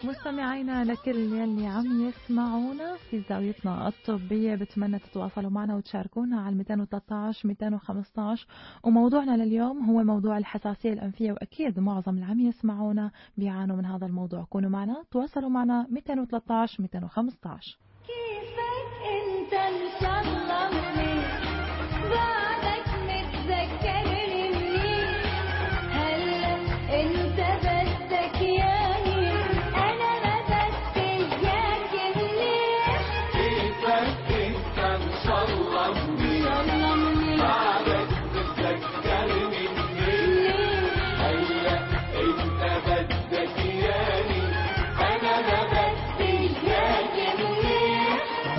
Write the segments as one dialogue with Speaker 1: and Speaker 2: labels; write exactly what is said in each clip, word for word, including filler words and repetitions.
Speaker 1: مستمعينا لكل يلي عم يسمعونا في زاويتنا الطبية، بتمنى تتواصلوا معنا وتشاركونا على مئتين وثلاثة عشر مئتين وخمسة عشر. وموضوعنا لليوم هو موضوع الحساسية الأنفية، وأكيد معظم اللي عم يسمعونا بيعانوا من هذا الموضوع. كونوا معنا، تواصلوا معنا مئتين وثلاثة عشر مئتين وخمسة عشر.
Speaker 2: كيفك انت ان شاء الله منيح، بعدك متذكرني منيح، هلا انت بدك ياني انا ما بدك اياك منيح.
Speaker 3: كيفك انت ان شاء الله منيح، بعدك متذكرني منيح، هلا انت بدك ياني انا ما بدك اياك منيح.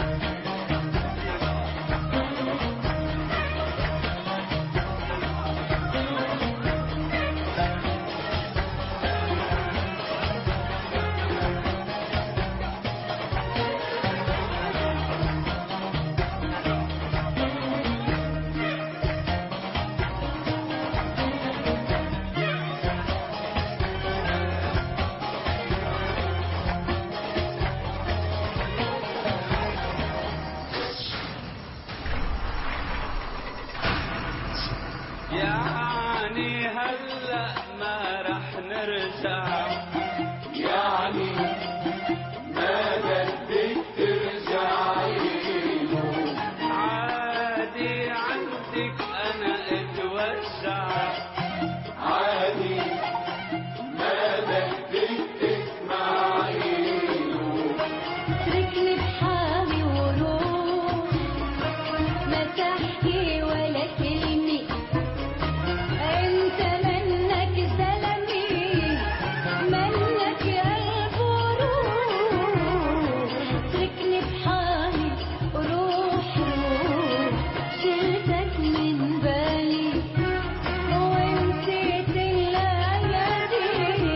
Speaker 4: يعني هلأ ما رح نرجع،
Speaker 3: يعني ما بدك ترجعي له،
Speaker 4: عادي عندك أنا اتوجع،
Speaker 3: عادي ما بدك تسمعي له.
Speaker 2: اتركني بحالي وروح، ما تحكي ولا كلمة، انت منك زلمي، منك قلب وروح. اتركني بحالي وروح روح، شلتك من بالي ونسيت الليالي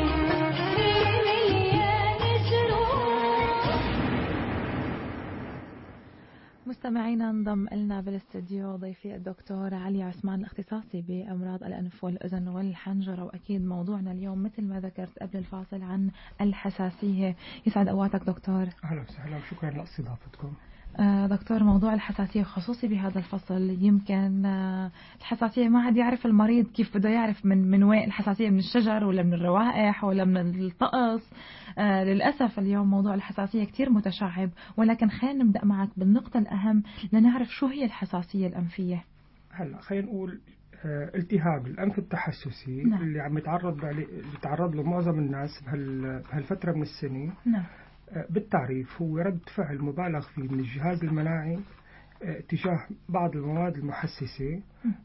Speaker 2: بمليان جروح.
Speaker 1: مستمعينا، انضم لنا بالاستديو ضيفي الدكتور علي عثمان، الاختصاصي بأمراض الأنف والأذن والحنجرة. وأكيد موضوعنا اليوم مثل ما ذكرت قبل الفاصل عن الحساسية. يسعد أوقاتك دكتور.
Speaker 5: أهلا وسهلا وشكرا لاستضافتكم.
Speaker 1: آه دكتور، موضوع الحساسية خصوصي بهذا الفصل. يمكن آه الحساسية ما عاد يعرف المريض كيف بده يعرف من من وين الحساسية، من الشجر ولا من الروائح ولا من الطقس. آه للأسف اليوم موضوع الحساسية كتير متشعب، ولكن خلينا نبدأ معك بالنقطة الأهم لنعرف شو هي الحساسية الأنفية.
Speaker 5: هلا خلينا نقول آه التهاب الأنف التحسسي.
Speaker 1: نعم.
Speaker 5: اللي عم يتعرض عليه يتعرض له معظم الناس بهال بهالفترة من السنة.
Speaker 1: نعم.
Speaker 5: بالتعريف هو رد فعل مبالغ فيه من الجهاز المناعي تجاه بعض المواد المحسسة.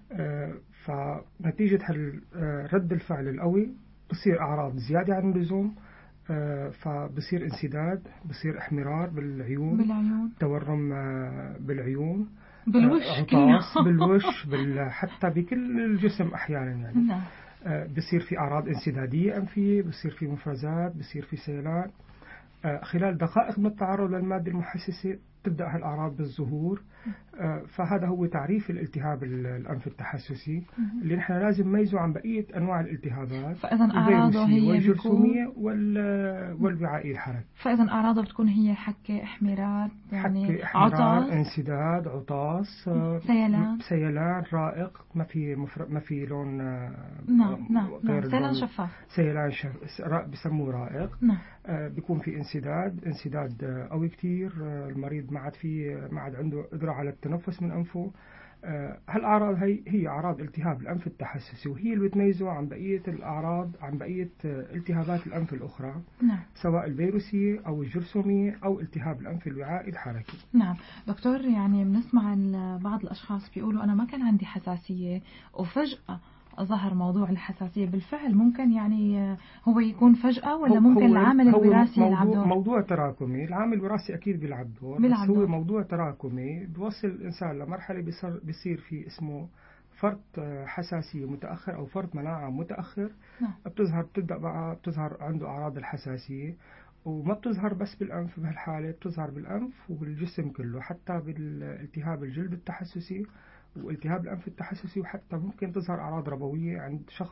Speaker 5: فنتيجة رد الفعل القوي بصير أعراض زيادة عن اللزوم، فبصير انسداد، بصير احمرار بالعيون،
Speaker 1: بالعيون،
Speaker 5: تورم بالعيون،
Speaker 1: بالوش،
Speaker 5: عطاس بالوش، بال... حتى بكل الجسم أحيانا يعني.
Speaker 1: نعم.
Speaker 5: بصير في أعراض انسدادية أنفية، بصير في مفرزات، بصير في سيلان. خلال دقائق من التعرض للمادة المحسسة تبدأ هالأعراض بالظهور. فهذا هو تعريف الالتهاب الأنف التحسسي اللي نحن لازم نميزه عن بقية أنواع الالتهابات،
Speaker 1: فإذا أعراضه هي
Speaker 5: والجرثومية والوعائية الحركية.
Speaker 1: فإذا أعراضه بتكون هي حكة، احمرار، يعني
Speaker 5: حكة، احمرار،
Speaker 1: عطاس،
Speaker 5: انسداد، عطاس،
Speaker 1: سيلان
Speaker 5: سيلان رائق، ما في مفر... ما في لون.
Speaker 1: نعم نعم
Speaker 5: غير
Speaker 1: نعم. سيلان شفاف،
Speaker 5: سيلان شف... بسموه رائق.
Speaker 1: نعم.
Speaker 5: آه بيكون في انسداد، انسداد آه قوي كتير. آه المريض ما عاد فيه ما عاد عنده قدرة على التنفس من أنفه. آه هالأعراض هي هي أعراض التهاب الأنف التحسسي، وهي اللي بتميزه عن بقية الأعراض، عن بقية آه التهابات الأنف الأخرى.
Speaker 1: نعم.
Speaker 5: سواء الفيروسية أو الجرثومية أو التهاب الأنف الوعائي الحركي.
Speaker 1: نعم دكتور، يعني بنسمع بعض الأشخاص بيقولوا أنا ما كان عندي حساسية وفجأة ظهر موضوع الحساسية. بالفعل ممكن يعني هو يكون فجأة، ولا ممكن العامل الوراثي يلعب دور؟
Speaker 5: موضوع تراكمي. العامل الوراثي أكيد بيلعب دور، بس هو دور. موضوع تراكمي بيوصل الإنسان لمرحلة بيصير, بيصير في اسمه فرط حساسية متأخر أو فرط مناعة متأخر.
Speaker 1: نعم.
Speaker 5: بتظهر بتبدأ بقى بتظهر عنده أعراض الحساسية، وما بتظهر بس بالأنف. بهالحالة بتظهر بالأنف وبالجسم كله، حتى بالالتهاب الجلد التحسسي والتهاب الأنف التحسسي، وحتى ممكن تظهر أعراض ربوية عند شخص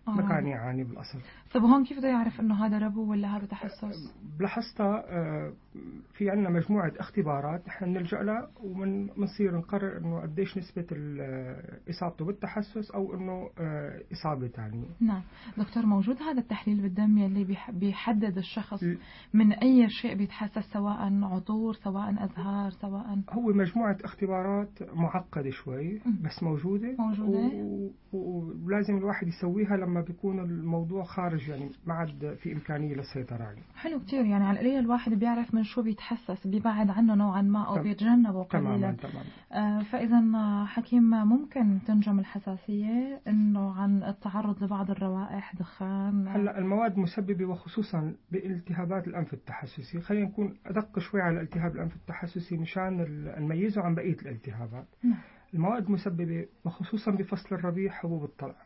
Speaker 1: آه.
Speaker 5: ما كان يعاني بالأصل.
Speaker 1: طب هون كيف بده يعرف إنه هذا ربو ولا هذا تحسس؟
Speaker 5: بلاحظتها آه، في عندنا مجموعة اختبارات نحن بنلجأ لها وبنصير نقرر إنه قديش نسبة ال- إصابته بالتحسس أو إنه آه، إصابة ثانية.
Speaker 1: نعم دكتور، موجود هذا التحليل بالدم يلي بيح- بيحدد الشخص
Speaker 5: ل-
Speaker 1: من أي شيء بيتحسس، سواء عطور سواء أزهار سواء؟
Speaker 5: هو مجموعة اختبارات معقدة شوي
Speaker 1: مم.
Speaker 5: بس موجودة
Speaker 1: موجودة.
Speaker 5: و- و- ولازم الواحد يسويها لما بيكون الموضوع خارج، يعني ما عاد في إمكانية للسيطرة عليه.
Speaker 1: حلو كتير، يعني على القليل الواحد بيعرف من شو بيتحسس، بيبعد عنه نوعا ما أو
Speaker 5: تم-
Speaker 1: بيتجنبه
Speaker 5: تماما
Speaker 1: قليلا.
Speaker 5: تماما.
Speaker 1: آه، فإذا آه، حكيم، ممكن تنجم الحساسية إنه عن التعرض لبعض الروائح، دخان.
Speaker 5: هلا المواد مسببة وخصوصا بالتهابات الأنف التحسسي، خلينا نكون أدق شوي على التهاب الأنف التحسسي مشان ال- نميزه عن بقية الالتهابات.
Speaker 1: نعم.
Speaker 5: المواد مسببة وخصوصا بفصل الربيع حبوب الطلع.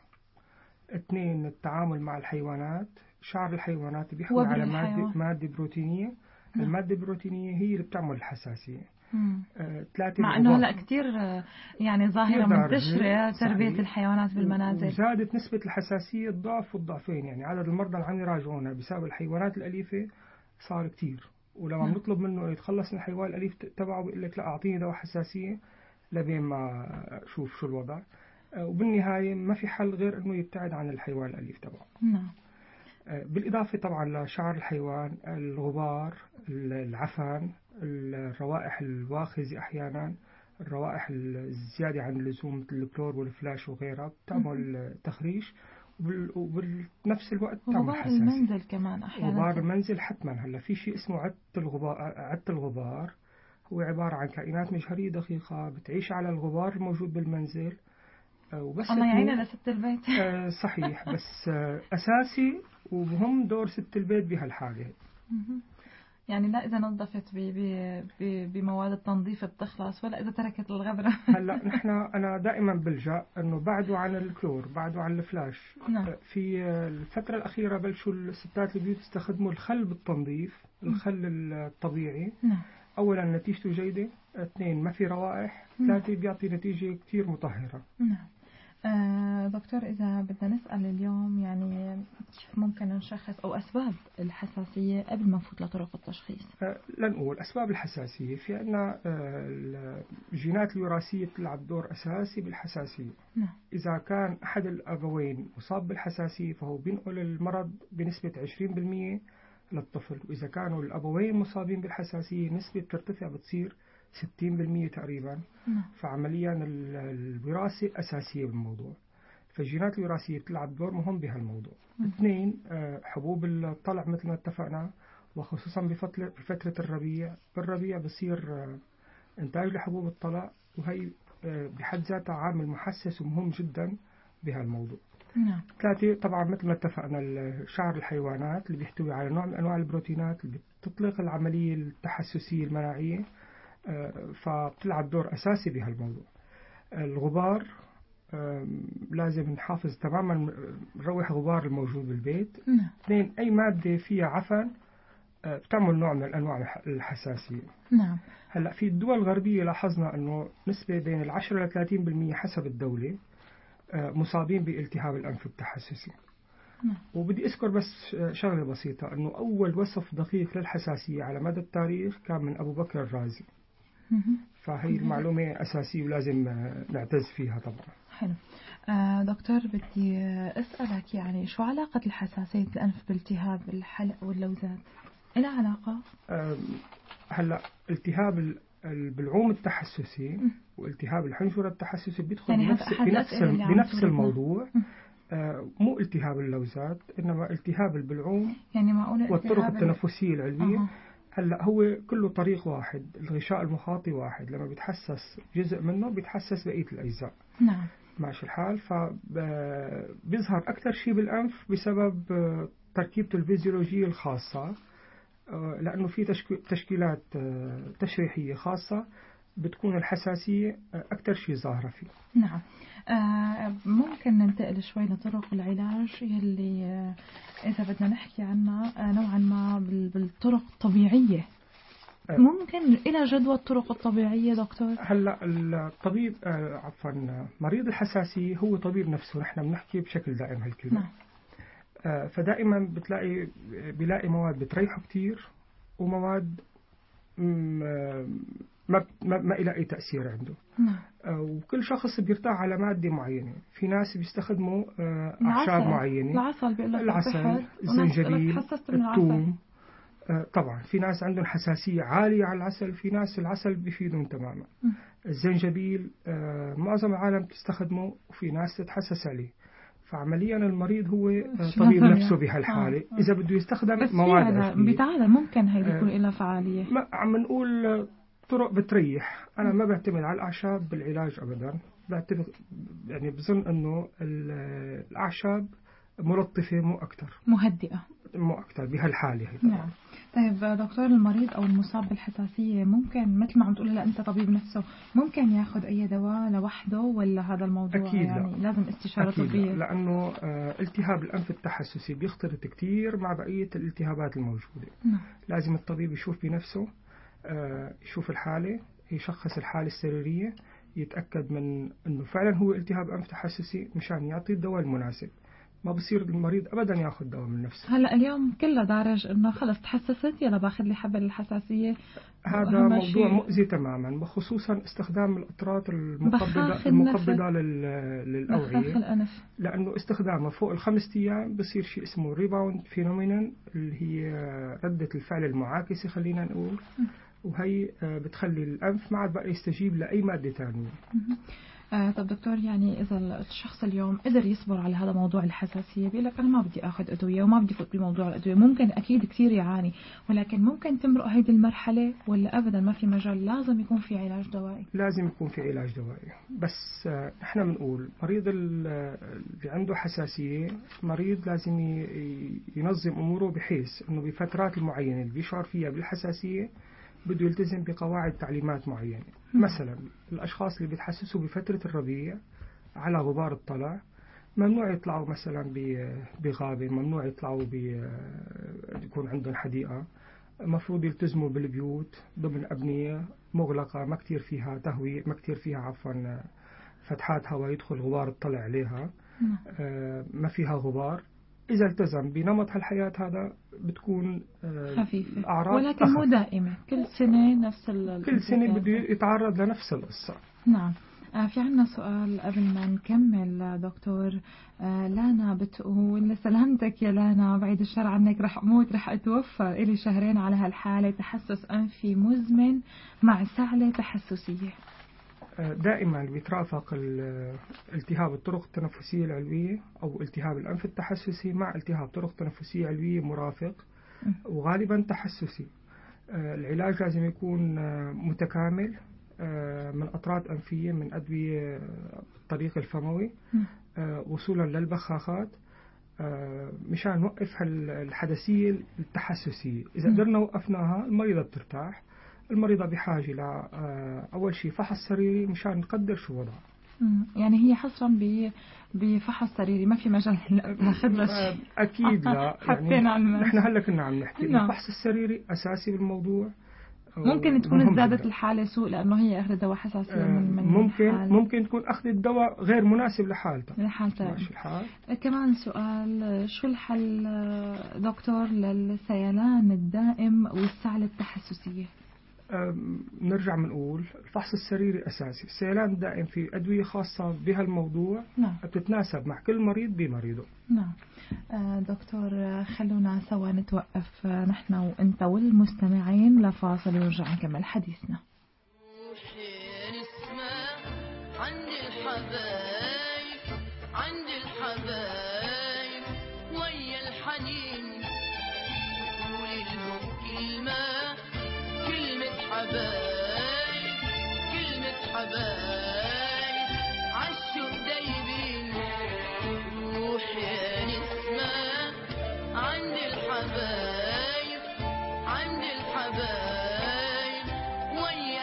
Speaker 5: اثنين، التعامل مع الحيوانات، شعر الحيوانات بيحوي
Speaker 1: وبر
Speaker 5: على مادة
Speaker 1: الحيوان.
Speaker 5: مادة بروتينية.
Speaker 1: نعم.
Speaker 5: المادة البروتينية هي اللي بتعمل الحساسية.
Speaker 1: مم.
Speaker 5: آه، ثلاثة،
Speaker 1: مع إنه
Speaker 5: الغبار.
Speaker 1: هلا كتير آه، يعني ظاهرة
Speaker 5: كتير
Speaker 1: منتشرة
Speaker 5: دارجة.
Speaker 1: تربية
Speaker 5: صحيح.
Speaker 1: الحيوانات بالمنازل.
Speaker 5: وزادت نسبة الحساسية الضعف والضعفين، يعني عدد المرضى اللي عم يراجعونا بسبب الحيوانات الأليفة صار كتير، ولما
Speaker 1: نعم.
Speaker 5: بنطلب منه يتخلص من الحيوان الأليف تبعه بيقول لك لا أعطيني دواء حساسية لبين ما أشوف شو الوضع. آه، وبالنهاية ما في حل غير إنه يبتعد عن الحيوان الأليف تبعه.
Speaker 1: نعم.
Speaker 5: آه، بالإضافة طبعا لشعر الحيوان، الغبار، العفن، الروائح الواخزة أحيانا، الروائح الزيادة عن اللزوم مثل الكلور والفلاش وغيرها بتعمل تخريش، وبال- وبنفس الوقت بتعمل
Speaker 1: وغبار
Speaker 5: حساسية.
Speaker 1: المنزل كمان أحيانا.
Speaker 5: غبار المنزل حتما. هلا في شيء اسمه عدة الغبار. عدة الغبار هو عبارة عن كائنات مجهرية دقيقة بتعيش على الغبار الموجود بالمنزل. آه، وبس
Speaker 1: الله يعيننا
Speaker 5: تموت-
Speaker 1: لست البيت.
Speaker 5: آه، صحيح، بس آه، أساسي ومهم دور ست البيت بهالحالة.
Speaker 1: مهم. يعني لا إذا نظفت ب- ب- ب- بمواد التنظيف بتخلص، ولا إذا تركت الغبرة.
Speaker 5: هلا نحن أنا دائما بلجأ إنه بعده عن الكلور، بعده عن الفلاش.
Speaker 1: نعم.
Speaker 5: آه، في آه، الفترة الأخيرة بلشوا الستات البيوت يستخدموا الخل بالتنظيف، الخل الطبيعي.
Speaker 1: نعم.
Speaker 5: أولا نتيجته جيدة، اثنين ما في روائح، ثلاثة بيعطي نتيجة كتير مطهرة.
Speaker 1: نعم. آه دكتور، إذا بدنا نسأل اليوم يعني كيف ممكن نشخص أو أسباب الحساسية قبل ما نفوت لطرق التشخيص؟
Speaker 5: آه، لنقول أسباب الحساسية، في عندنا آه، الجينات الوراثية بتلعب دور أساسي بالحساسية.
Speaker 1: نعم.
Speaker 5: إذا كان أحد الأبوين مصاب بالحساسية فهو بينقل المرض بنسبة عشرين بالمئة للطفل، وإذا كانوا الأبوين مصابين بالحساسية نسبة بترتفع بتصير ستين بالمئة تقريبا.
Speaker 1: نعم.
Speaker 5: فعمليا ال- الوراثة أساسية بالموضوع، فالجينات الوراثية بتلعب دور مهم بهالموضوع. اثنين، آه، حبوب الطلع مثل ما اتفقنا، وخصوصا بفترة بفترة الربيع. بالربيع بصير آه، إنتاج لحبوب الطلع، وهي آه، بحد ذاتها عامل محسس ومهم جدا بهالموضوع.
Speaker 1: نعم.
Speaker 5: ثلاثة، طبعا مثل ما اتفقنا شعر الحيوانات اللي بيحتوي على نوع من أنواع البروتينات اللي بتطلق العملية التحسسية المناعية، آه، فبتلعب دور أساسي بهالموضوع. الغبار، آه، لازم نحافظ تماما نروح غبار الموجود بالبيت.
Speaker 1: نعم.
Speaker 5: اثنين، أي مادة فيها عفن آه، بتعمل نوع من أنواع الحساسية.
Speaker 1: نعم.
Speaker 5: هلا في الدول الغربية لاحظنا أنه نسبة بين العشرة إلى ثلاثين بالمئة حسب الدولة آه، مصابين بالتهاب الأنف التحسسي.
Speaker 1: نعم.
Speaker 5: وبدي أذكر بس شغلة بسيطة، أنه أول وصف دقيق للحساسية على مدى التاريخ كان من أبو بكر الرازي،
Speaker 1: مهم.
Speaker 5: فهي المعلومة أساسية ولازم آه، نعتز فيها طبعا.
Speaker 1: حلو. آه دكتور، بدي آه، أسألك يعني شو علاقة الحساسية الأنف بالتهاب الحلق واللوزات؟ إلها علاقة؟
Speaker 5: آم، هلا التهاب ال- البلعوم التحسسي والتهاب الحنجرة التحسسي بيدخل
Speaker 1: يعني
Speaker 5: بنفس
Speaker 1: هذا أحد
Speaker 5: بنفس
Speaker 1: الأسئلة اللي عم
Speaker 5: بنفس
Speaker 1: تورثنا.
Speaker 5: الموضوع. آه، مو التهاب اللوزات إنما التهاب البلعوم
Speaker 1: يعني معقولة
Speaker 5: والطرق
Speaker 1: التهاب ال-
Speaker 5: التنفسية العلوية.
Speaker 1: أها.
Speaker 5: هلا هو كله طريق واحد، الغشاء المخاطي واحد، لما بيتحسس جزء منه بيتحسس بقية الأجزاء.
Speaker 1: نعم.
Speaker 5: ماشي الحال. فبيظهر أكثر شيء بالأنف بسبب آه، تركيبته الفيزيولوجية الخاصة، آه، لأنه في تشك- تشكيلات آه، تشريحية خاصة بتكون الحساسية آه، أكثر شيء ظاهرة فيه.
Speaker 1: نعم. آه ممكن ننتقل شوي لطرق العلاج يلي آه إذا بدنا نحكي عنها آه نوعا ما بال- بالطرق الطبيعية.
Speaker 5: آه.
Speaker 1: ممكن إلى جدوى الطرق الطبيعية دكتور؟
Speaker 5: هلا الطبيب آه، عفوا مريض الحساسية هو طبيب نفسه، نحن بنحكي بشكل دائم هالكلمة.
Speaker 1: نعم.
Speaker 5: آه، فدائما بتلاقي بيلاقي مواد بتريحه كتير، ومواد م- آه، ما ما ما إلها أي تأثير عنده.
Speaker 1: نعم.
Speaker 5: آه، وكل شخص بيرتاح على مادة معينة. في ناس بيستخدموا آه، أعشاب
Speaker 1: العسل
Speaker 5: معينة،
Speaker 1: العسل بيقول لك
Speaker 5: العسل،
Speaker 1: بتحد، وناس
Speaker 5: الزنجبيل،
Speaker 1: تحسست من العسل.
Speaker 5: الثوم. آه، طبعا في ناس عندهم حساسية عالية على العسل، في ناس العسل بيفيدهم تماما.
Speaker 1: م.
Speaker 5: الزنجبيل آه، معظم العالم تستخدمه، وفي ناس تتحسس عليه. فعمليا المريض هو آه،
Speaker 1: شو
Speaker 5: طبيب
Speaker 1: لازم
Speaker 5: نفسه
Speaker 1: يعني؟
Speaker 5: بهالحالة.
Speaker 1: آه، آه.
Speaker 5: إذا بده يستخدم
Speaker 1: بس
Speaker 5: مواد
Speaker 1: فيها
Speaker 5: عشبية،
Speaker 1: بتعالى ممكن هيدي
Speaker 5: آه،
Speaker 1: يكون لها فعالية.
Speaker 5: ما عم نقول آه، طرق بتريح. أنا ما بعتمد على الأعشاب بالعلاج أبدا. بعتمد يعني بظن إنه ال- الأعشاب ملطفة مو أكتر،
Speaker 1: مهدئة.
Speaker 5: مو أكتر بهالحالة هي طبعا.
Speaker 1: نعم. طيب دكتور، المريض أو المصاب بالحساسية ممكن مثل ما عم تقول هلا أنت طبيب نفسه، ممكن ياخذ أي دواء لوحده، ولا هذا الموضوع
Speaker 5: أكيد
Speaker 1: يعني
Speaker 5: لا.
Speaker 1: لازم استشارة
Speaker 5: أكيد
Speaker 1: طبية؟
Speaker 5: لا، لأنه آه، التهاب الأنف التحسسي بيختلط كتير مع بقية الالتهابات الموجودة.
Speaker 1: نعم.
Speaker 5: لازم الطبيب يشوف بنفسه، آه، يشوف الحالة، يشخص الحالة السريرية، يتأكد من أنه فعلا هو التهاب أنف تحسسي مشان يعطي الدواء المناسب. ما بصير المريض أبدا ياخذ دواء من نفسه.
Speaker 1: هلا اليوم كله دارج انه خلص تحسست يلا باخذ لي حبه للحساسيه.
Speaker 5: هذا
Speaker 1: وأهم
Speaker 5: موضوع
Speaker 1: شيء
Speaker 5: مؤذي تماما، وخصوصا استخدام الأطرات المقبضة
Speaker 1: بخاخ
Speaker 5: المقبضة
Speaker 1: النفس.
Speaker 5: لل-
Speaker 1: بخاخ
Speaker 5: للأوعية.
Speaker 1: الانف.
Speaker 5: لأنه استخدامه فوق الخمس أيام بصير شيء اسمه ريباوند فينومينال، اللي هي ردة الفعل المعاكسة خلينا نقول، وهي آه، بتخلي الأنف ما عاد بقى يستجيب لأي مادة ثانية.
Speaker 1: آه طب دكتور، يعني إذا الشخص اليوم قدر يصبر على هذا موضوع الحساسية، بيقول لك أنا ما بدي أخذ أدوية وما بدي فوت بموضوع الأدوية، ممكن أكيد كثير يعاني، ولكن ممكن تمرق هيدي المرحلة ولا أبدا ما في مجال، لازم يكون في علاج دوائي؟
Speaker 5: لازم يكون في علاج دوائي. بس آه، نحن بنقول مريض ال- اللي عنده حساسية مريض لازم ي- ي- ينظم أموره، بحيث أنه بفترات المعينة اللي بيشعر فيها بالحساسية بده يلتزم بقواعد تعليمات معينة. مثلا الأشخاص اللي بيتحسسوا بفترة الربيع على غبار الطلع ممنوع يطلعوا مثلا ب- بغابة، ممنوع يطلعوا ب- يكون عندهم حديقة. المفروض يلتزموا بالبيوت ضمن أبنية مغلقة ما كتير فيها تهوية، ما كتير فيها عفوا فتحات هواء يدخل غبار الطلع عليها، آه، ما فيها غبار. إذا التزم بنمط هالحياة هذا بتكون آه،
Speaker 1: خفيفة،
Speaker 5: الأعراض
Speaker 1: ولكن مو
Speaker 5: أخف.
Speaker 1: دائمة، كل سنة نفس ال
Speaker 5: كل سنة بده يتعرض لنفس القصة.
Speaker 1: نعم. آه في عنا سؤال قبل ما نكمل دكتور. آه لانا بتقول سلامتك يا لانا، بعيد الشر عنك، رح أموت رح أتوفى، إلي شهرين على هالحالة، تحسس أنفي مزمن مع سعلة تحسسية.
Speaker 5: دائما بيترافق ال- التهاب الطرق التنفسية العلوية أو التهاب الأنف التحسسي مع التهاب طرق تنفسية علوية مرافق، وغالبا تحسسي. آه، العلاج لازم يكون آه، متكامل، آه، من قطرات أنفية، من أدوية آه، الطريق الفموي، آه، وصولا للبخاخات، آه، مشان نوقف هال- الحدثية التحسسية. إذا قدرنا وقفناها المريضة بترتاح. المريضة بحاجة ل آه، أول شيء فحص سريري مشان نقدر شو وضعها.
Speaker 1: مم. يعني هي حصرا ب- بفحص سريري، ما في مجال ناخذ له
Speaker 5: آه،
Speaker 1: شيء.
Speaker 5: أكيد لا.
Speaker 1: حطينا على الماشي.
Speaker 5: نحن هلا كنا عم نحكي
Speaker 1: نعم.
Speaker 5: الفحص السريري أساسي بالموضوع.
Speaker 1: ممكن تكون
Speaker 5: ومهم
Speaker 1: ازدادت
Speaker 5: جداً.
Speaker 1: الحالة سوء لأنه هي أخذت دواء حساسية
Speaker 5: آه،
Speaker 1: من من
Speaker 5: ممكن
Speaker 1: حال
Speaker 5: ممكن تكون أخذ الدواء غير مناسب لحالتها.
Speaker 1: لحالتها.
Speaker 5: ماشي الحال.
Speaker 1: كمان سؤال، شو الحل دكتور للسيلان الدائم والسعلة التحسسية؟
Speaker 5: آم، نرجع بنقول الفحص السريري أساسي. السيلان الدائم في أدوية خاصة بهالموضوع
Speaker 1: نعم.
Speaker 5: بتتناسب مع كل مريض بمريضه.
Speaker 1: نعم. آه، دكتور، آه، خلونا سوا نتوقف آه، نحن وانت والمستمعين لفاصل ونرجع نكمل حديثنا.
Speaker 2: وحين اسمع عند الحبايب عند الحبايب ويا الحنين قولي لهم كلمة كلمة حبايب كلمة حبايب عالشوق دايبين وحين اسمع عند الحبايب عند الحبايب ويا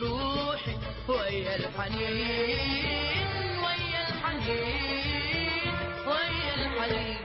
Speaker 2: روحي ويا الحنين ويا الحنين ويا الحنين.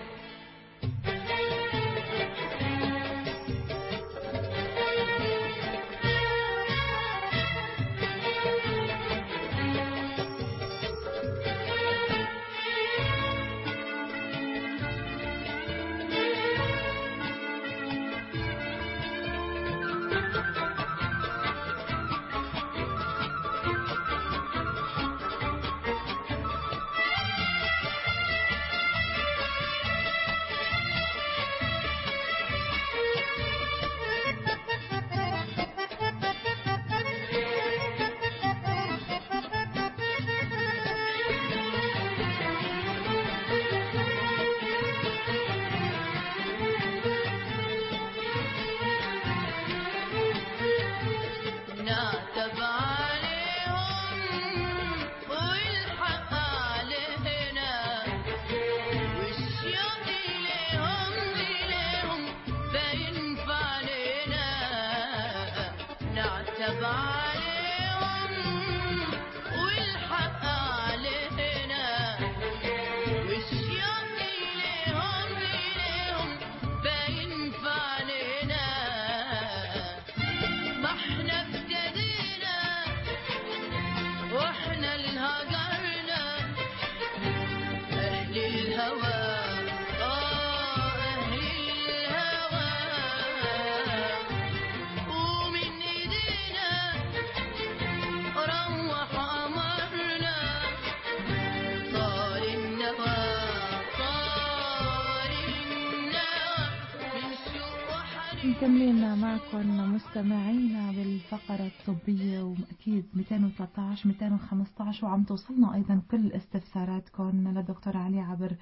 Speaker 1: مكملين معكم مستمعينا بالفقرة الطبية، وأكيد مئتين وثلاثة عشر مئتين وخمسة عشر، وعم توصلنا أيضا كل استفساراتكم للدكتور علي عبر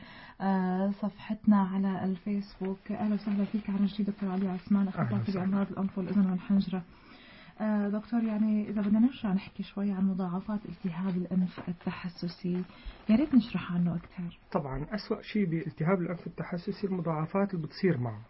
Speaker 1: صفحتنا على الفيسبوك. أهلا وسهلا فيك عن جديد دكتور علي عثمان، أخصائي بأمراض الأنف والأذن والحنجرة. دكتور، يعني إذا بدنا نرجع نحكي شوي عن مضاعفات التهاب الأنف التحسسي، يا ريت نشرح عنه أكثر.
Speaker 5: طبعا أسوأ شيء بالتهاب الأنف التحسسي المضاعفات اللي بتصير معه،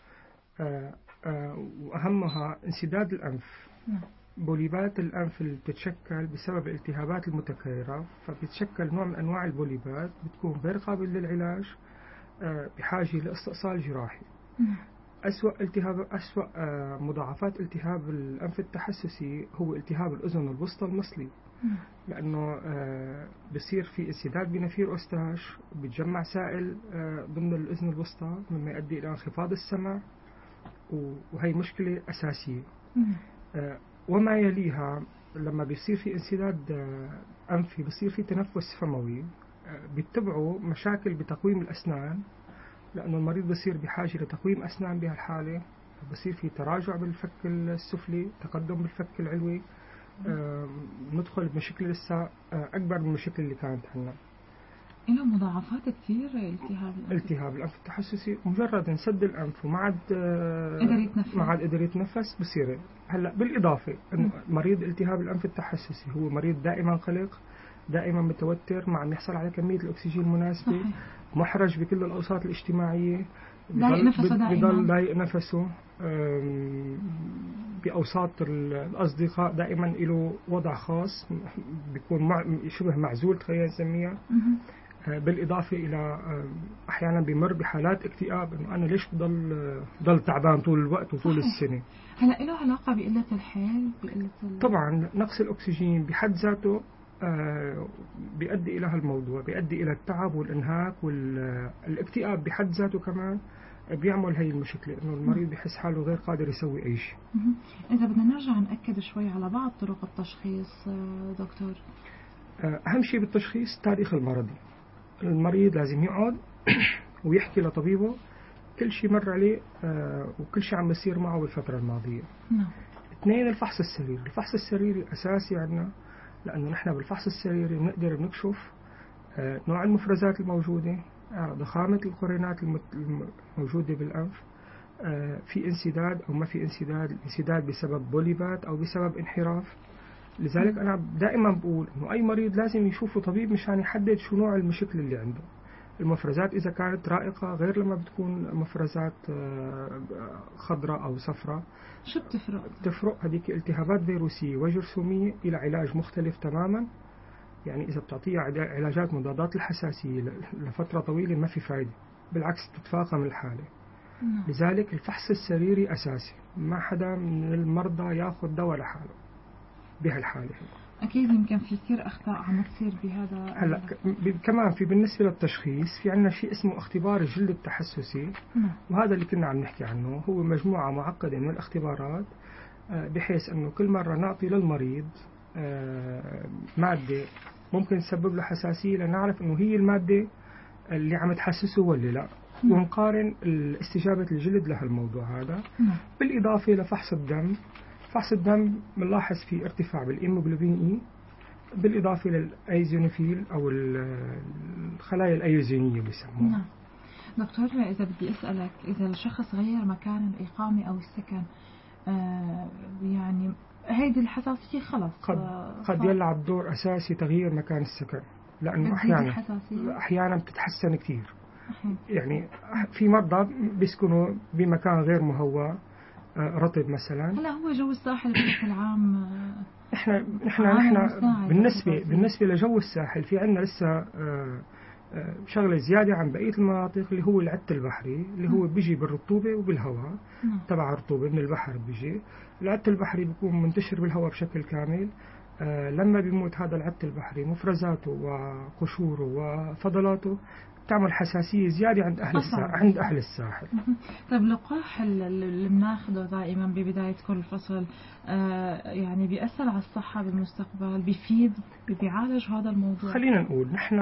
Speaker 5: آه آه وأهمها انسداد الأنف.
Speaker 1: نعم.
Speaker 5: بوليبات الأنف اللي بتتشكل بسبب الالتهابات المتكررة، فبتتشكل نوع من أنواع البوليبات بتكون غير قابل للعلاج، آه بحاجة لاستئصال جراحي.
Speaker 1: نعم.
Speaker 5: أسوأ التهاب أسوأ آه مضاعفات التهاب الأنف التحسسي هو التهاب الأذن الوسطى المصلي.
Speaker 1: نعم.
Speaker 5: لأنه آه بصير في انسداد بنفير أوستاش، وبتجمع سائل آه ضمن الأذن الوسطى مما يؤدي إلى انخفاض السمع، وهي مشكلة أساسية. آه وما يليها لما بيصير في انسداد آه أنفي بيصير في تنفس فموي، آه بيتبعوا مشاكل بتقويم الأسنان، لأنه المريض بيصير بحاجة لتقويم أسنان بهالحالة، بيصير في تراجع بالفك السفلي، تقدم بالفك العلوي، آه ندخل بمشكلة لسه آه أكبر من المشكلة اللي كانت عندنا.
Speaker 1: له مضاعفات كثير التهاب الأنف.
Speaker 5: التهاب الأنف التحسسي مجرد انسد الأنف وما عاد
Speaker 1: قدر يتنفس
Speaker 5: ما عاد قدر يتنفس بصير. هلا بالإضافة إنه مريض التهاب الأنف التحسسي هو مريض دائما قلق، دائما متوتر، ما عم يحصل على كمية الأكسجين المناسبة. صحيح. محرج بكل الأوساط الاجتماعية،
Speaker 1: ضايق نفسه دائما،
Speaker 5: بضل ضايق نفسه بأوساط الأصدقاء، دائما له وضع خاص، بيكون مع شبه معزول تخيل نسميها. بالإضافة إلى أحيانا بمر بحالات اكتئاب، إنه أنا ليش بضل ضل تعبان طول الوقت وطول السنة.
Speaker 1: هلا له علاقة بقلة الحيل؟ بقلة ال...
Speaker 5: طبعا نقص الأكسجين بحد ذاته بيؤدي إلى هالموضوع، بيؤدي إلى التعب والإنهاك والاكتئاب بحد ذاته كمان بيعمل هي المشكلة، إنه المريض بيحس حاله غير قادر يسوي أي شيء.
Speaker 1: إذا بدنا نرجع نأكد شوي على بعض طرق التشخيص دكتور.
Speaker 5: أهم شيء بالتشخيص التاريخ المرضي. المريض لازم يقعد ويحكي لطبيبه كل شيء مر عليه وكل شيء عم بيصير معه بالفترة الماضية.
Speaker 1: نعم.
Speaker 5: اثنين، الفحص السريري. الفحص السريري أساسي عندنا، لأنه نحن بالفحص السريري بنقدر نكشف نوع المفرزات الموجودة، ضخامة القرينات الموجودة بالأنف، في انسداد أو ما في انسداد، الانسداد بسبب بوليبات أو بسبب انحراف. لذلك أنا دائما بقول إنه أي مريض لازم يشوفه طبيب مشان يحدد شو نوع المشكلة اللي عنده. المفرزات إذا كانت رائقة غير لما بتكون مفرزات خضراء أو صفراء.
Speaker 1: شو بتفرق؟
Speaker 5: تفرق هذيك التهابات فيروسية وجرثومية إلى علاج مختلف تماما. يعني إذا بتعطيها علاجات مضادات الحساسية لفترة طويلة ما في فايدة، بالعكس تتفاقم الحالة.
Speaker 1: نعم.
Speaker 5: لذلك الفحص السريري أساسي، ما حدا من المرضى ياخذ دواء لحاله بهالحالة.
Speaker 1: أكيد يمكن في كثير أخطاء عم تصير بهذا.
Speaker 5: هلا كمان في بالنسبة للتشخيص في عنا شيء اسمه اختبار الجلد التحسسي.
Speaker 1: نعم.
Speaker 5: وهذا اللي كنا عم نحكي عنه، هو مجموعة معقدة من الاختبارات بحيث أنه كل مرة نعطي للمريض مادة ممكن تسبب له حساسية لنعرف أنه هي المادة اللي عم تحسسه ولا لا، ونقارن استجابة الجلد لهالموضوع هذا. بالإضافة لفحص الدم، فحص الدم بنلاحظ فيه ارتفاع بالإيموغلوبين إي، بالإضافة للأيزونوفيل أو الخلايا الأيوزينية بيسموها.
Speaker 1: نعم. دكتور إذا بدي أسألك، إذا الشخص غير مكان الإقامة أو السكن، آه يعني هيدي الحساسية خلص
Speaker 5: قد,
Speaker 1: آه
Speaker 5: قد يلعب دور أساسي تغيير مكان السكن، لأنه أحيانا أحيانا بتتحسن كتير. يعني في مرضى بيسكنوا بمكان غير مهوى رطب مثلا.
Speaker 1: هلا هو جو الساحل بشكل عام
Speaker 5: احنا احنا احنا بالنسبه بالنسبه لجو الساحل في عندنا لسه شغله زياده عن بقيه المناطق، اللي هو العت البحري، اللي هو بيجي بالرطوبه وبالهواء تبع الرطوبه من البحر. بيجي العت البحري بيكون منتشر بالهواء بشكل كامل. لما بيموت هذا العت البحري مفرزاته وقشوره وفضلاته تعمل حساسية زيادة عند أهل الساحل عند أهل الساحل.
Speaker 1: طيب اللقاح اللي بناخده دائما ببداية كل فصل آه يعني بيأثر على الصحة بالمستقبل، بيفيد بيعالج هذا الموضوع؟
Speaker 5: خلينا نقول نحن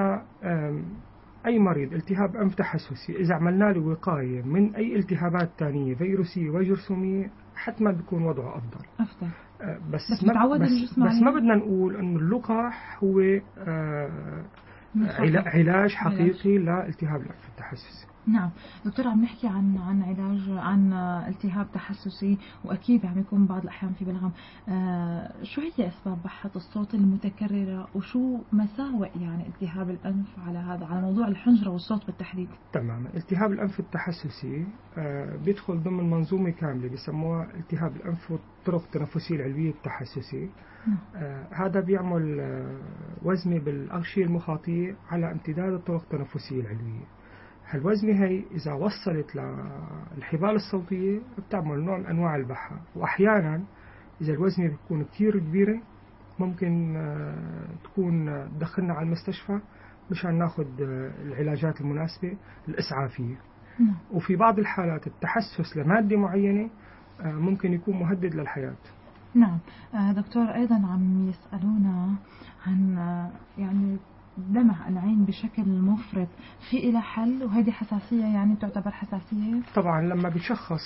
Speaker 5: أي مريض التهاب أنف تحسسي إذا عملنا له وقاية من أي التهابات تانية فيروسية وجرثومية حتما بيكون وضعه أفضل.
Speaker 1: أفضل.
Speaker 5: آه بس
Speaker 1: بس,
Speaker 5: ما
Speaker 1: بس,
Speaker 5: بس ما بدنا نقول أن اللقاح هو آه علاج حقيقي لالتهاب الأنف التحسسي.
Speaker 1: نعم دكتور، عم نحكي عن عن علاج عن التهاب تحسسي، واكيد عم يكون بعض الاحيان في بلغم. آه شو هي اسباب بحة الصوت المتكررة، وشو مساوئ يعني التهاب الانف على هذا على موضوع الحنجرة والصوت بالتحديد؟
Speaker 5: تماما. التهاب الانف التحسسي آه بيدخل ضمن منظومة كاملة بيسموها التهاب الانف والطرق التنفسية العلوية التحسسي. آه هذا بيعمل آه وزمة بالأغشية المخاطية على امتداد الطرق التنفسية العلوية. هالوزمة هي إذا وصلت للحبال الصوتية بتعمل نوع من أنواع البحة، وأحيانا إذا الوزمة بتكون كتير كبيرة ممكن آه تكون دخلنا على المستشفى مشان ناخد آه العلاجات المناسبة الإسعافية. وفي بعض الحالات التحسس لمادة معينة آه ممكن يكون مهدد للحياة.
Speaker 1: نعم دكتور، أيضا عم يسألونا عن يعني دمع العين بشكل مفرط، في إلى حل وهذه حساسية يعني تعتبر حساسية؟
Speaker 5: طبعا لما بيشخص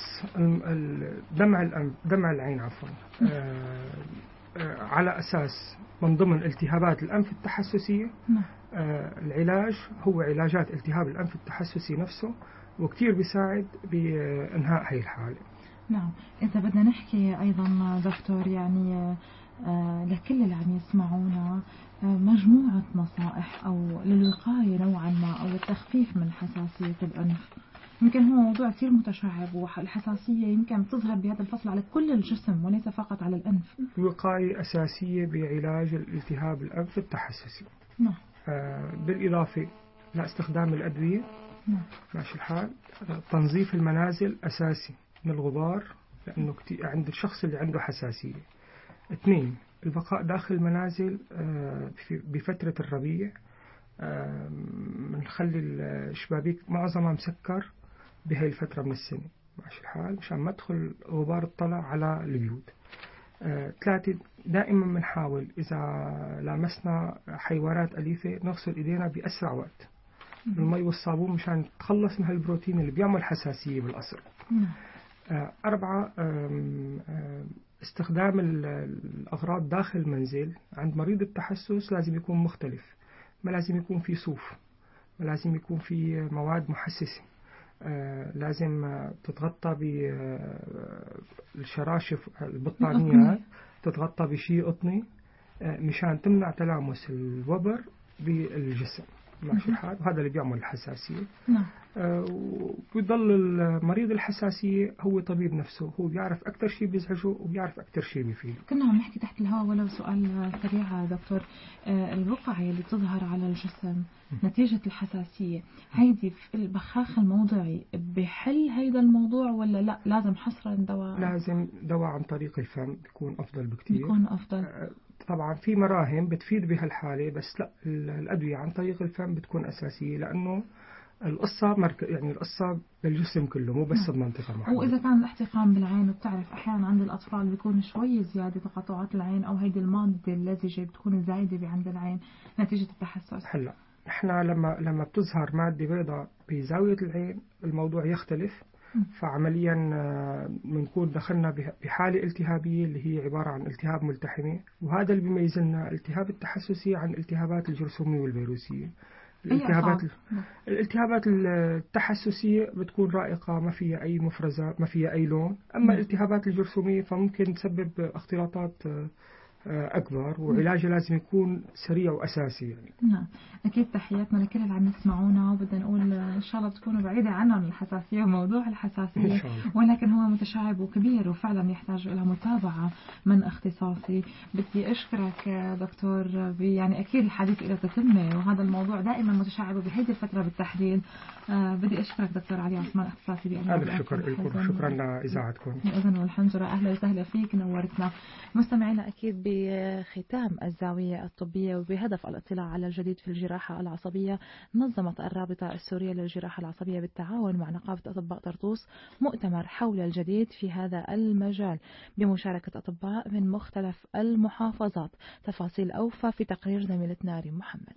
Speaker 5: دمع الأنف دمع العين عفوا على أساس من ضمن التهابات الأنف التحسسية، العلاج هو علاجات التهاب الأنف التحسسي نفسه، وكتير بيساعد بإنهاء هاي الحالة.
Speaker 1: نعم. إذا بدنا نحكي أيضا دكتور يعني آه لكل اللي عم يسمعونا آه مجموعة نصائح أو للوقاية نوعا ما أو التخفيف من حساسية الأنف. يمكن هو موضوع كثير متشعب، والحساسية يمكن تظهر بهذا الفصل على كل الجسم وليس فقط على الأنف.
Speaker 5: وقاية أساسية بعلاج الالتهاب الأنف التحسسي.
Speaker 1: نعم.
Speaker 5: آه بالإضافة لاستخدام الأدوية.
Speaker 1: نعم. ماشي
Speaker 5: الحال. تنظيف المنازل أساسي من الغبار، لأنه كتير عند الشخص اللي عنده حساسية. اثنين، البقاء داخل المنازل بفترة الربيع، بنخلي الشبابيك معظمها مسكر بهاي الفترة من السنة ماشي الحال مشان ما تدخل غبار الطلع على البيوت. ثلاثة، دائما بنحاول إذا لامسنا حيوانات أليفة نغسل إيدينا بأسرع وقت بالمي والصابون مشان نتخلص من هالبروتين اللي بيعمل حساسية بالأصل. أربعة، استخدام الأغراض داخل المنزل عند مريض التحسس لازم يكون مختلف، ما لازم يكون في صوف، ما لازم يكون في مواد محسسة، لازم تتغطى بالشراشف البطانيات تتغطى بشيء قطني مشان تمنع تلامس الوبر بالجسم. ماشي الحال، وهذا اللي بيعمل الحساسية.
Speaker 1: نعم.
Speaker 5: آه، وبيضل المريض الحساسية هو طبيب نفسه، هو بيعرف أكثر شيء بيزعجه وبيعرف أكثر شيء بيفيده.
Speaker 1: كنا عم نحكي تحت الهواء ولو سؤال سريع دكتور، آه، البقع اللي بتظهر على الجسم نتيجة الحساسية هيدي في البخاخ الموضعي بحل هيدا الموضوع ولا لا لازم حصرا دواء؟
Speaker 5: لازم دواء عن طريق الفم بيكون أفضل بكتير.
Speaker 1: بيكون أفضل.
Speaker 5: آه، طبعا في مراهم بتفيد بهالحالة، بس لا، الأدوية عن طريق الفم بتكون أساسية، لأنه القصة مرك... يعني القصة بالجسم كله مو بس بمنطقة محددة.
Speaker 1: وإذا كان الاحتقان بالعين، وبتعرف أحيانا عند الأطفال بيكون شوي زيادة تقطعات العين أو هيدي المادة اللزجة بتكون زايدة عند العين نتيجة التحسس.
Speaker 5: هلا احنا لما لما بتظهر مادة بيضاء بزاوية العين الموضوع يختلف. فعمليا بنكون دخلنا بحالة التهابية اللي هي عبارة عن التهاب ملتحمة، وهذا اللي بيميز لنا الالتهاب التحسسي عن الالتهابات الجرثومية والفيروسية. الالتهابات الالتهابات التحسسية بتكون رائقة، ما فيها أي مفرزات، ما فيها أي لون. أما الالتهابات الجرثومية فممكن تسبب اختلاطات أكبر، وعلاجه لازم يكون سريع وأساسي يعني.
Speaker 1: نعم أكيد. تحياتنا لكل اللي عم يسمعونا، وبدنا نقول إن شاء الله تكونوا بعيدة عنهم الحساسية وموضوع الحساسية، ولكن هو متشعب وكبير وفعلا يحتاج إلى متابعة من اختصاصي. بدي أشكرك دكتور، يعني أكيد الحديث إلى تتمة، وهذا الموضوع دائما متشعب بهذه الفترة بالتحديد. آه بدي أشكرك دكتور علي عثمان، اختصاصي بأمراض
Speaker 5: الأنف. شكرا لكم، شكرا لإذاعتكم.
Speaker 1: الأذن والحنجرة، أهلا وسهلا فيك، نورتنا. مستمعينا أكيد بختام الزاوية الطبية وبهدف الاطلاع على الجديد في الجراحة العصبية، نظمت الرابطة السورية للجراحة العصبية بالتعاون مع نقابة أطباء طرطوس مؤتمر حول الجديد في هذا المجال بمشاركة أطباء من مختلف المحافظات. تفاصيل أوفى في تقرير زميلتنا ريم محمد.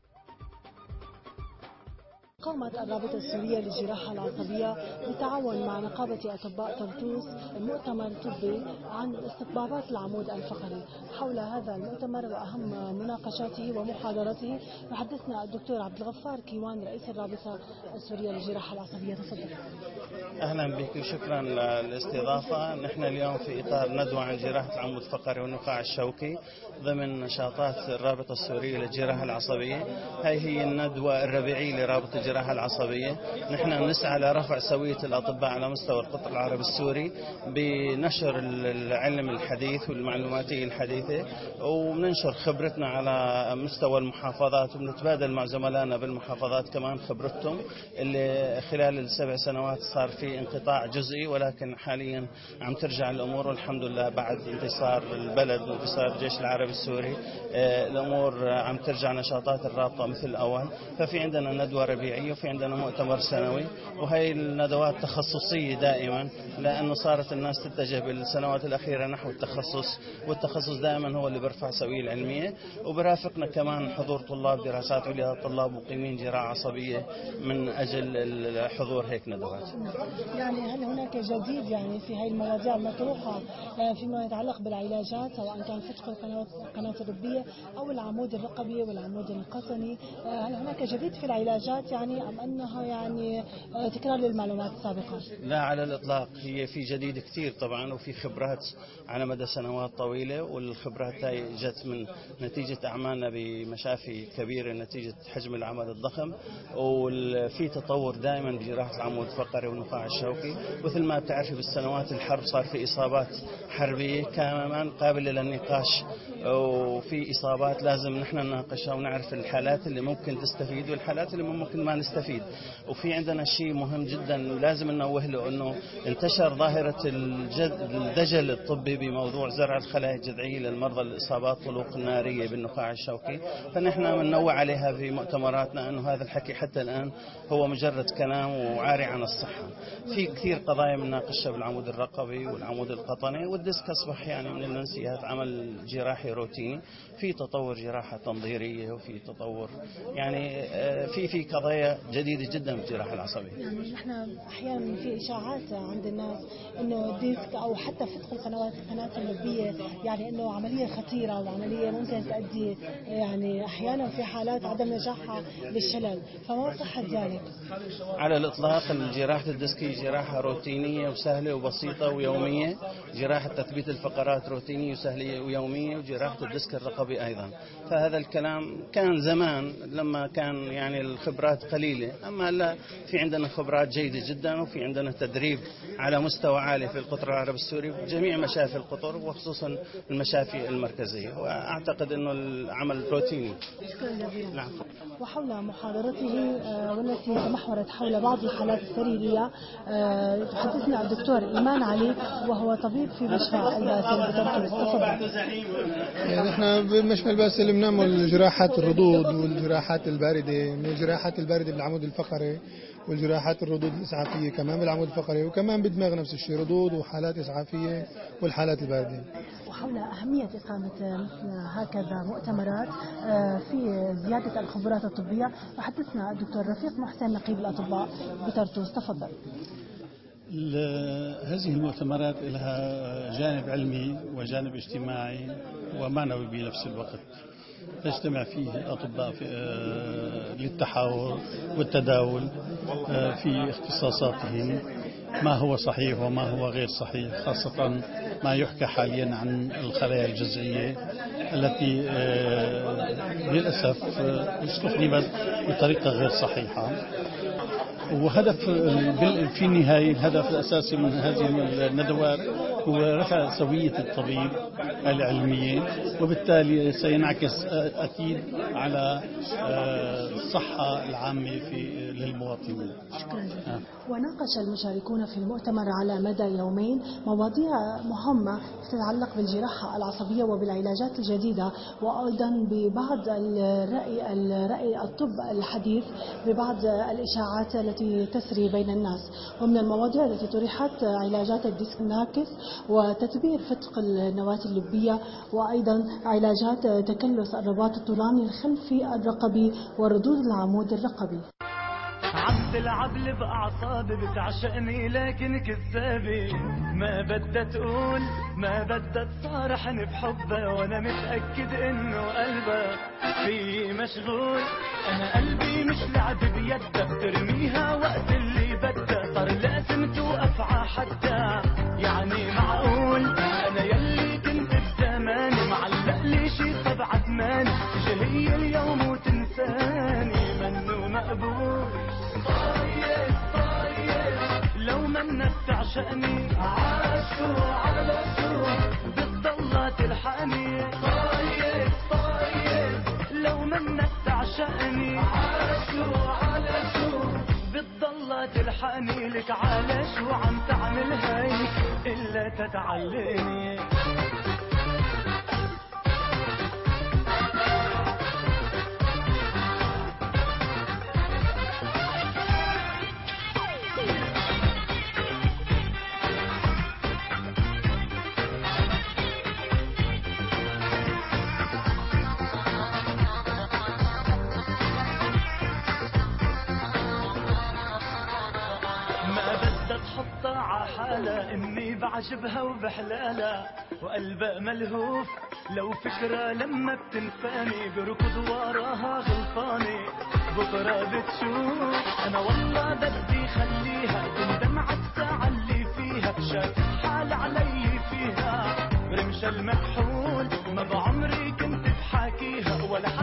Speaker 6: قامت الرابطة السورية للجراحة العصبية بالتعاون مع نقابة أطباء طرطوس مؤتمر طبي عن استطبابات العمود الفقري. حول هذا المؤتمر وأهم مناقشاته ومحاضرته يحدثنا الدكتور عبد الغفار كيوان رئيس الرابطة السورية للجراحة العصبية. تفضل.
Speaker 7: أهلا بك وشكرا للاستضافة. نحن اليوم في إطار ندوة عن جراحة العمود الفقري والنخاع الشوكي ضمن نشاطات الرابطة السورية للجراحة العصبية. هاي هي الندوة الربيعية لرابطة الجراحة العصبية. نحن نسعى لرفع سوية الأطباء على مستوى القطر العربي السوري بنشر العلم الحديث والمعلوماتية الحديثة، وبننشر خبرتنا على مستوى المحافظات، وبنتبادل مع زملائنا بالمحافظات كمان خبرتهم اللي خلال السبع سنوات صار في انقطاع جزئي، ولكن حاليا عم ترجع الأمور والحمد لله بعد انتصار البلد وانتصار الجيش العربي السوري. الأمور عم ترجع نشاطات الرابطة مثل الأول. ففي عندنا ندوة ربيعية وفي عندنا مؤتمر سنوي، وهي الندوات تخصصية دائما لأنه صارت الناس تتجه بالسنوات الأخيرة نحو التخصص، والتخصص دائما هو اللي بيرفع سوية العلمية. وبرافقنا كمان حضور طلاب دراسات عليا، طلاب مقيمين جراحة عصبية من أجل حضور هيك ندوات.
Speaker 6: يعني هل هناك جديد يعني في هذه المواضيع المطروحة فيما يتعلق بالعلاجات، سواء كان فتق القناة القناة الربية أو العمود الرقبي والعمود القطني؟ هل هناك جديد في العلاجات يعني أم أنها يعني تكرار للمعلومات السابقة؟
Speaker 7: لا على الإطلاق، هي في جديد كثير طبعا، وفي خبرات على مدى سنوات طويلة، والخبرات هاي جت من نتيجة أعمالنا بمشافي كبيرة نتيجة حجم العمل الضخم، وفي تطور دائما بجراحة العمود الفقري والنخاع الشوكي. مثل ما بتعرفي بالسنوات الحرب صار في إصابات حربية كمان قابلة للنقاش، وفي إصابات لازم نحن نناقشها ونعرف الحالات اللي ممكن تستفيد والحالات اللي ممكن ما نستفيد. وفي عندنا شيء مهم جدا لازم ننوه له، انه انتشر ظاهرة الدجل الطبي بموضوع زرع الخلايا الجذعية للمرضى الإصابات طلوق النارية بالنخاع الشوكي. فنحن بننوه عليها في مؤتمراتنا انه هذا الحكي حتى الآن هو مجرد كلام وعاري عن الصحة. في كثير قضايا بنناقشها بالعمود الرقبي والعمود القطني، والديسك أصبح يعني من المنسيات عمل جراحي روتيني. في تطور جراحة تنظيرية، وفي تطور يعني في في قضايا جديدة جدا في الجراحة العصبية.
Speaker 6: يعني نحن أحيانا في إشاعات عند الناس إنه الديسك أو حتى فتق القنوات القناة اللبية يعني إنه عملية خطيرة وعملية ممكن تؤدي يعني أحيانا في حالات عدم نجاحها للشلل، فما صحة ذلك؟
Speaker 7: على الإطلاق الجراحة الديسك جراحة روتينية وسهلة وبسيطة ويومية. جراحة تثبيت الفقرات روتينية وسهلة ويومية، وجراحة الديسك الرقبي أيضا. فهذا الكلام كان زمان لما كان يعني الخبرات قليلة، أما لا، في عندنا خبرات جيدة جدا، وفي عندنا تدريب على مستوى عالي في القطر العربي السوري بجميع مشافي القطر وخصوصا المشافي المركزية، وأعتقد أنه العمل روتيني.
Speaker 6: نعم. وحول محاضرته والتي تمحورت حول بعض الحالات السريرية تحدثنا الدكتور إيمان علي وهو طبيب في مشفى الباسل بطرطوس. تفضل.
Speaker 8: يعني احنا بمشفى الباسل بنعمل جراحات الردود والجراحات الباردة، من الجراحات الباردة بالعمود الفقري والجراحات الردود الإسعافية كمان بالعمود الفقري، وكمان بدماغ نفس الشيء، ردود وحالات إسعافية والحالات الباردة.
Speaker 6: وحول أهمية إقامة مثل هكذا مؤتمرات في زيادة الخبرات الطبية وحدثنا الدكتور رفيق محسن نقيب الأطباء بطرطوس. تفضل.
Speaker 9: هذه المؤتمرات لها جانب علمي وجانب اجتماعي ومعنوي بنفس الوقت، تجتمع فيه الأطباء في للتحاور والتداول في اختصاصاتهم، ما هو صحيح وما هو غير صحيح، خاصة ما يحكى حاليا عن الخلايا الجذعية التي للأسف استخدمت بطريقة غير صحيحة. وهدف في النهاية الهدف الأساسي من هذه الندوات هو رفع سوية الطبيب العلمية، وبالتالي سينعكس أكيد على الصحة العامة في للمواطنين.
Speaker 6: شكرا جزيلا. وناقش المشاركون في المؤتمر على مدى يومين مواضيع مهمة تتعلق بالجراحة العصبية وبالعلاجات الجديدة، وأيضا ببعض الرأي الرأي الطب الحديث ببعض الإشاعات التي تسري بين الناس. ومن المواضيع التي طرحت علاجات الديسك الناكس وتثبير فتق النواة اللبية، وأيضا علاجات تكلس الرباط الطولاني الخلفي الرقبي وردود العمود الرقبي.
Speaker 10: عم تلعب لي بأعصابي بتعشقني لكن كذابي، ما بدها تقول ما بدها تصارحني بحبها، وانا متأكد انه قلبها في مشغول. انا قلبي مش لعب بيدها، ترميها وقت اللي بدها، صار لازم توقف عحدها. يعني معقول انا يلي كنت بزماني معلق لي شي سبعة ثماني، تجي هي اليوم وتنساني، منه مقبول. طيب طيب لو منك تعشقني عاشو على شو بتضل تلحقني. طيب طيب لو منك تعشقني عاشو على شو بتضل تلحقني. لك على شو عم تعمل هيك إلا تتعلقني. إني بعجبها وبحلالها وقلبها ملهوف، لو فكرة لما بتنفاني بركض وراها غلطاني. بكرة بتشوف أنا والله بدي خليها تندم عالساعة اللي فيها، شاف حال علي فيها برمش المكحول، ما بعمري كنت بحاكيها ولا